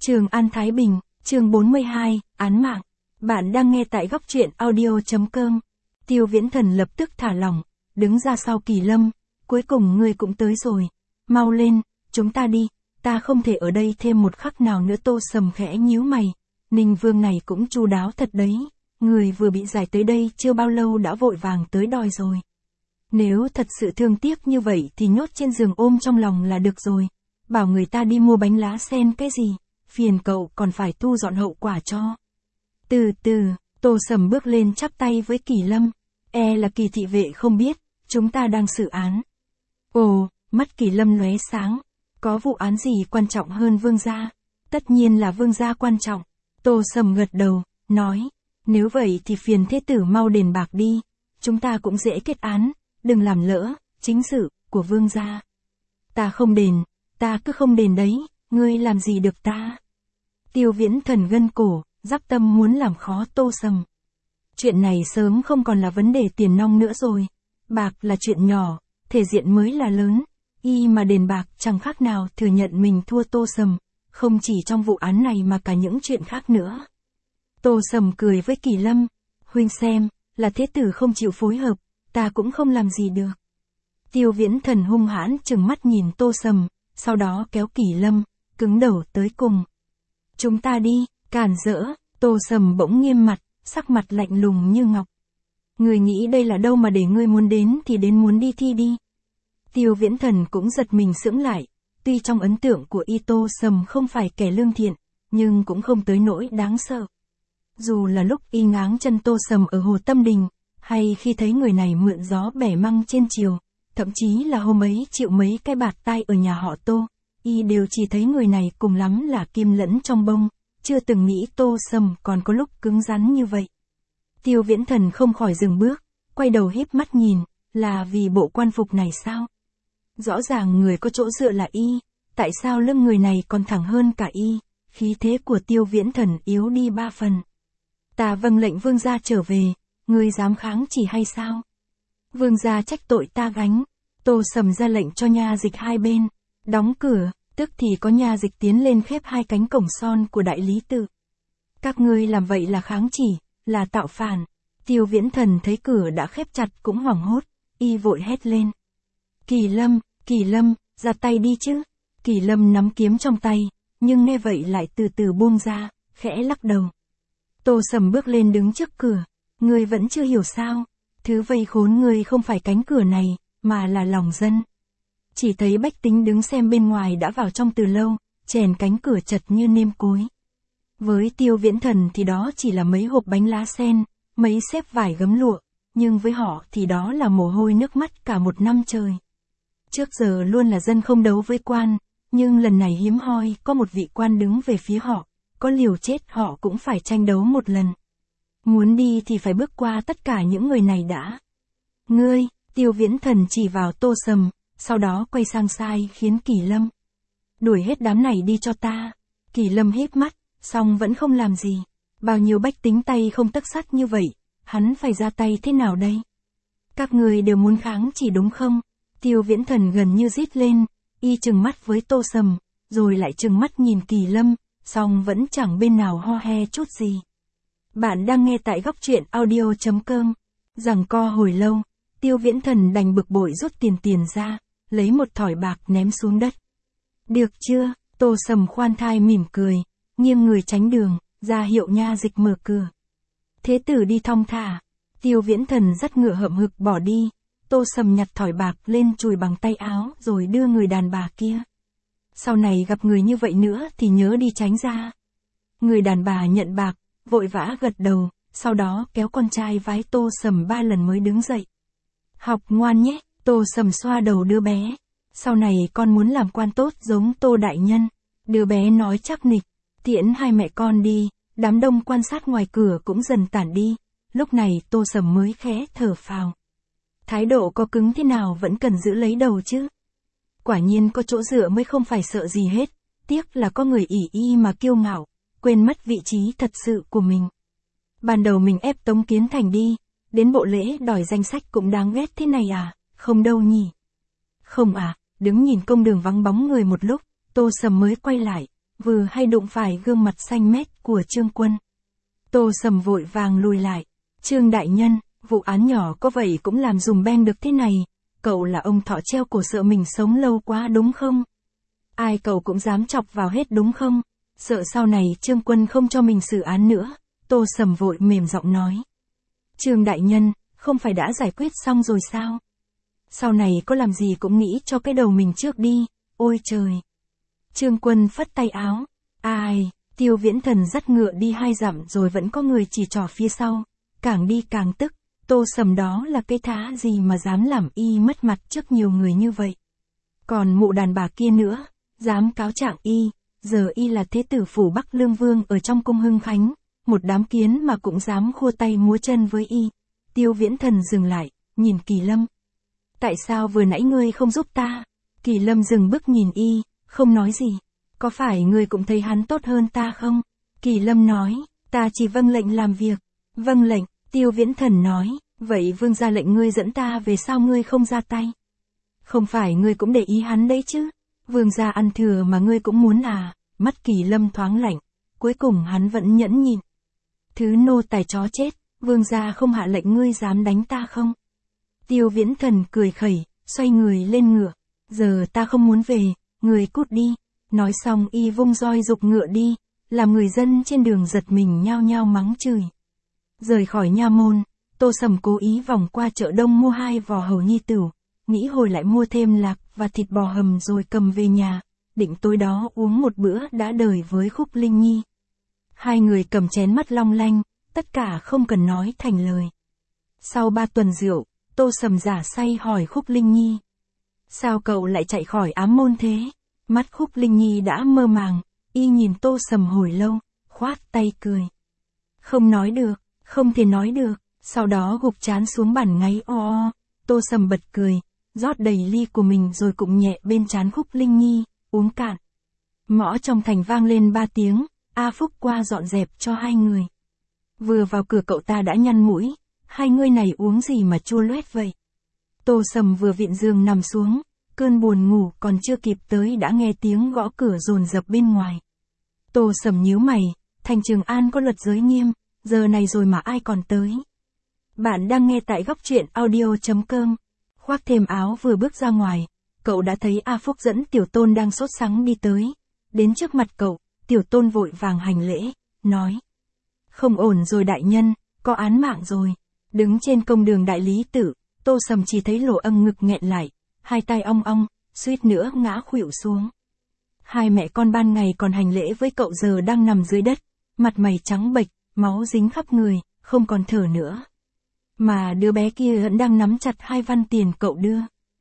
Trường An Thái Bình, chương 42, án mạng. Bạn đang nghe tại góc truyện audio.com. Tiêu Viễn Thần lập tức thả lỏng, đứng ra sau Kỳ Lâm. Cuối cùng ngươi cũng tới rồi. Mau lên, chúng ta đi, ta không thể ở đây thêm một khắc nào nữa. Tô Sầm khẽ nhíu mày. Ninh Vương này cũng chu đáo thật đấy. Người vừa bị giải tới đây chưa bao lâu đã vội vàng tới đòi rồi. Nếu thật sự thương tiếc như vậy thì nhốt trên giường ôm trong lòng là được rồi. Bảo người ta đi mua bánh lá sen cái gì, phiền cậu còn phải thu dọn hậu quả cho. Từ từ, Tô Sầm bước lên chắp tay với Kỳ Lâm. Là Kỳ thị vệ không biết, chúng ta đang xử án. Ồ, mắt Kỳ Lâm lóe sáng. Có vụ án gì quan trọng hơn Vương gia? Tất nhiên là Vương gia quan trọng. Tô Sầm gật đầu, nói. Nếu vậy thì phiền thế tử mau đền bạc đi. Chúng ta cũng dễ kết án, đừng làm lỡ chính sự của Vương gia. Ta không đền, ta cứ không đền đấy, ngươi làm gì được ta? Tiêu Viễn Thần gân cổ, giáp tâm muốn làm khó Tô Sầm. Chuyện này sớm không còn là vấn đề tiền nong nữa rồi. Bạc là chuyện nhỏ, thể diện mới là lớn. Y mà đền bạc chẳng khác nào thừa nhận mình thua Tô Sầm, không chỉ trong vụ án này mà cả những chuyện khác nữa. Tô Sầm cười với Kỳ Lâm. Huynh xem, là thế tử không chịu phối hợp, ta cũng không làm gì được. Tiêu Viễn Thần hung hãn trừng mắt nhìn Tô Sầm, sau đó kéo Kỳ Lâm, cứng đầu tới cùng. Chúng ta đi, cản rỡ. Tô Sầm bỗng nghiêm mặt, sắc mặt lạnh lùng như ngọc. Người nghĩ đây là đâu mà để ngươi muốn đến thì đến, muốn đi thì đi. Tiêu Viễn Thần cũng giật mình sững lại, tuy trong ấn tượng của y Tô Sầm không phải kẻ lương thiện, nhưng cũng không tới nỗi đáng sợ. Dù là lúc y ngáng chân Tô Sầm ở Hồ Tâm Đình, hay khi thấy người này mượn gió bẻ măng trên triều, thậm chí là hôm ấy chịu mấy cái bạt tai ở nhà họ Tô, y đều chỉ thấy người này cùng lắm là kim lẫn trong bông, chưa từng nghĩ Tô Sầm còn có lúc cứng rắn như vậy. Tiêu Viễn Thần không khỏi dừng bước, quay đầu híp mắt nhìn, là vì bộ quan phục này sao? Rõ ràng người có chỗ dựa là y, tại sao lưng người này còn thẳng hơn cả y? Khí thế của Tiêu Viễn Thần yếu đi 3 phần. Ta vâng lệnh Vương gia trở về, ngươi dám kháng chỉ hay sao? Vương gia trách tội ta gánh. Tô Sầm ra lệnh cho nha dịch hai bên đóng cửa, tức thì có nha dịch tiến lên khép hai cánh cổng son của đại lý tự. Các ngươi làm vậy là kháng chỉ, là tạo phản. Tiêu Viễn Thần thấy cửa đã khép chặt cũng hoảng hốt, y vội hét lên. Kỳ Lâm, ra tay đi chứ. Kỳ Lâm nắm kiếm trong tay, nhưng nghe vậy lại từ từ buông ra, khẽ lắc đầu. Tô Sầm bước lên đứng trước cửa. Ngươi vẫn chưa hiểu sao? Thứ vây khốn ngươi không phải cánh cửa này, mà là lòng dân. Chỉ thấy bách tính đứng xem bên ngoài đã vào trong từ lâu, chèn cánh cửa chật như nêm cối. Với Tiêu Viễn Thần thì đó chỉ là mấy hộp bánh lá sen, mấy xếp vải gấm lụa, nhưng với họ thì đó là mồ hôi nước mắt cả một năm trời. Trước giờ luôn là dân không đấu với quan, nhưng lần này hiếm hoi có một vị quan đứng về phía họ, có liều chết họ cũng phải tranh đấu một lần. Muốn đi thì phải bước qua tất cả những người này đã. Ngươi, Tiêu Viễn Thần chỉ vào Tô Sầm, sau đó quay sang sai khiến Kỳ Lâm. Đuổi hết đám này đi cho ta. Kỳ Lâm híp mắt, song vẫn không làm gì. Bao nhiêu bách tính tay không tấc sắt như vậy, hắn phải ra tay thế nào đây? Các người đều muốn kháng chỉ đúng không? Tiêu Viễn Thần gần như rít lên, y trừng mắt với Tô Sầm, rồi lại trừng mắt nhìn Kỳ Lâm, song vẫn chẳng bên nào ho he chút gì. Bạn đang nghe tại góc truyện audio.com. Giằng co hồi lâu, Tiêu Viễn Thần đành bực bội rút tiền ra, lấy một thỏi bạc ném xuống đất. Được chưa? Tô Sầm khoan thai mỉm cười, nghiêng người tránh đường, ra hiệu nha dịch mở cửa. Thế tử đi thong thả. Tiêu Viễn Thần dắt ngựa hậm hực bỏ đi. Tô Sầm nhặt thỏi bạc lên chùi bằng tay áo rồi đưa người đàn bà kia. Sau này gặp người như vậy nữa thì nhớ đi tránh ra. Người đàn bà nhận bạc, vội vã gật đầu, sau đó kéo con trai vái Tô Sầm 3 lần mới đứng dậy. Học ngoan nhé. Tô Sầm xoa đầu đứa bé. Sau này con muốn làm quan tốt giống Tô đại nhân. Đứa bé nói chắc nịch. Tiễn hai mẹ con đi. Đám đông quan sát ngoài cửa cũng dần tản đi. Lúc này Tô Sầm mới khẽ thở phào. Thái độ có cứng thế nào vẫn cần giữ lấy đầu chứ. Quả nhiên có chỗ dựa mới không phải sợ gì hết. Tiếc là có người ỷ y mà kiêu ngạo, quên mất vị trí thật sự của mình. Ban đầu mình ép Tống Kiến Thành đi, đến bộ lễ đòi danh sách cũng đáng ghét thế này à? Không đâu nhỉ. Không à. Đứng nhìn công đường vắng bóng người một lúc, Tô Sầm mới quay lại, vừa hay đụng phải gương mặt xanh mét của Trương Quân. Tô Sầm vội vàng lùi lại. Trương đại nhân, vụ án nhỏ có vậy cũng làm dùm beng được thế này, cậu là ông thọ treo cổ sợ mình sống lâu quá đúng không? Ai cậu cũng dám chọc vào hết đúng không? Sợ sau này Trương Quân không cho mình xử án nữa, Tô Sầm vội mềm giọng nói. Trương đại nhân, không phải đã giải quyết xong rồi sao? Sau này có làm gì cũng nghĩ cho cái đầu mình trước đi, ôi trời. Trương Quân phất tay áo. Ai, Tiêu Viễn Thần dắt ngựa đi 2 dặm rồi vẫn có người chỉ trỏ phía sau. Càng đi càng tức, Tô Sầm đó là cái thá gì mà dám làm y mất mặt trước nhiều người như vậy. Còn mụ đàn bà kia nữa, dám cáo trạng y, giờ y là thế tử phủ Bắc Lương Vương ở trong cung Hưng Khánh, một đám kiến mà cũng dám khua tay múa chân với y. Tiêu Viễn Thần dừng lại, nhìn Kỳ Lâm. Tại sao vừa nãy ngươi không giúp ta? Kỳ Lâm dừng bước nhìn y, không nói gì. Có phải ngươi cũng thấy hắn tốt hơn ta không? Kỳ Lâm nói, ta chỉ vâng lệnh làm việc. Vâng lệnh, Tiêu Viễn Thần nói, vậy vương ra lệnh ngươi dẫn ta về sao ngươi không ra tay? Không phải ngươi cũng để ý hắn đấy chứ? Vương gia ăn thừa mà ngươi cũng muốn à? Mắt Kỳ Lâm thoáng lạnh, cuối cùng hắn vẫn nhẫn nhịn. Thứ nô tài chó chết, vương gia không hạ lệnh ngươi dám đánh ta không? Tiêu Viễn Thần cười khẩy, xoay người lên ngựa. Giờ ta không muốn về, người cút đi. Nói xong y vung roi giục ngựa đi, làm người dân trên đường giật mình nhao nhao mắng chửi. Rời khỏi nha môn, Tô Sầm cố ý vòng qua chợ đông mua 2 vò hầu nhi tửu, nghĩ hồi lại mua thêm lạc và thịt bò hầm rồi cầm về nhà, định tối đó uống một bữa đã đời với Khúc Linh Nhi. Hai người cầm chén mắt long lanh, tất cả không cần nói thành lời. Sau 3 tuần rượu, Tô Sầm giả say hỏi Khúc Linh Nhi. Sao cậu lại chạy khỏi ám môn thế? Mắt Khúc Linh Nhi đã mơ màng, y nhìn Tô Sầm hồi lâu, khoát tay cười. Không nói được, không thể nói được, sau đó gục trán xuống bàn ngáy o. Tô Sầm bật cười, rót đầy ly của mình rồi cũng nhẹ bên trán Khúc Linh Nhi, uống cạn. Mõ trong thành vang lên 3 tiếng, A Phúc qua dọn dẹp cho hai người. Vừa vào cửa cậu ta đã nhăn mũi, hai người này uống gì mà chua loét vậy? Tô Sầm vừa vịn giường nằm xuống, cơn buồn ngủ còn chưa kịp tới đã nghe tiếng gõ cửa dồn dập bên ngoài. Tô Sầm nhíu mày, thành Trường An có luật giới nghiêm, giờ này rồi mà ai còn tới. Bạn đang nghe tại góc truyện audio.com. Khoác thêm áo vừa bước ra ngoài, cậu đã thấy A Phúc dẫn Tiểu Tôn đang sốt sắng đi tới. Đến trước mặt cậu, Tiểu Tôn vội vàng hành lễ, nói. Không ổn rồi đại nhân, có án mạng rồi. Đứng trên công đường Đại Lý Tự, Tô Sầm chỉ thấy lỗ âm ngực nghẹn lại, hai tay ong ong, suýt nữa ngã khuỵu xuống. Hai mẹ con ban ngày còn hành lễ với cậu giờ đang nằm dưới đất, mặt mày trắng bệch, máu dính khắp người, không còn thở nữa. Mà đứa bé kia vẫn đang nắm chặt 2 văn tiền cậu đưa.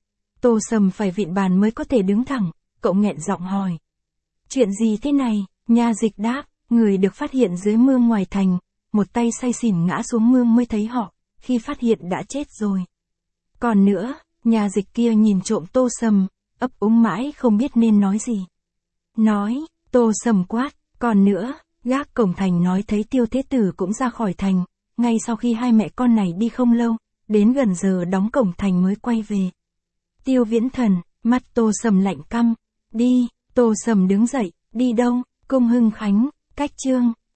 Tô Sầm phải vịn bàn mới có thể đứng thẳng, cậu nghẹn giọng hỏi. Chuyện gì thế này? Nha dịch đáp, người được phát hiện dưới mương ngoài thành, một tay say xỉn ngã xuống mương mới thấy họ, khi phát hiện đã chết rồi. Còn nữa, nhà dịch kia nhìn trộm Tô Sầm, ấp úng mãi không biết nên nói gì. Nói, Tô Sầm quát, còn nữa, gác cổng thành nói thấy Tiêu Thế Tử cũng ra khỏi thành, ngay sau khi hai mẹ con này đi không lâu, đến gần giờ đóng cổng thành mới quay về. Tiêu Viễn Thần, mắt Tô Sầm lạnh căm, đi, Tô Sầm đứng dậy, đi đâu, cung Hưng Khánh, cách Trương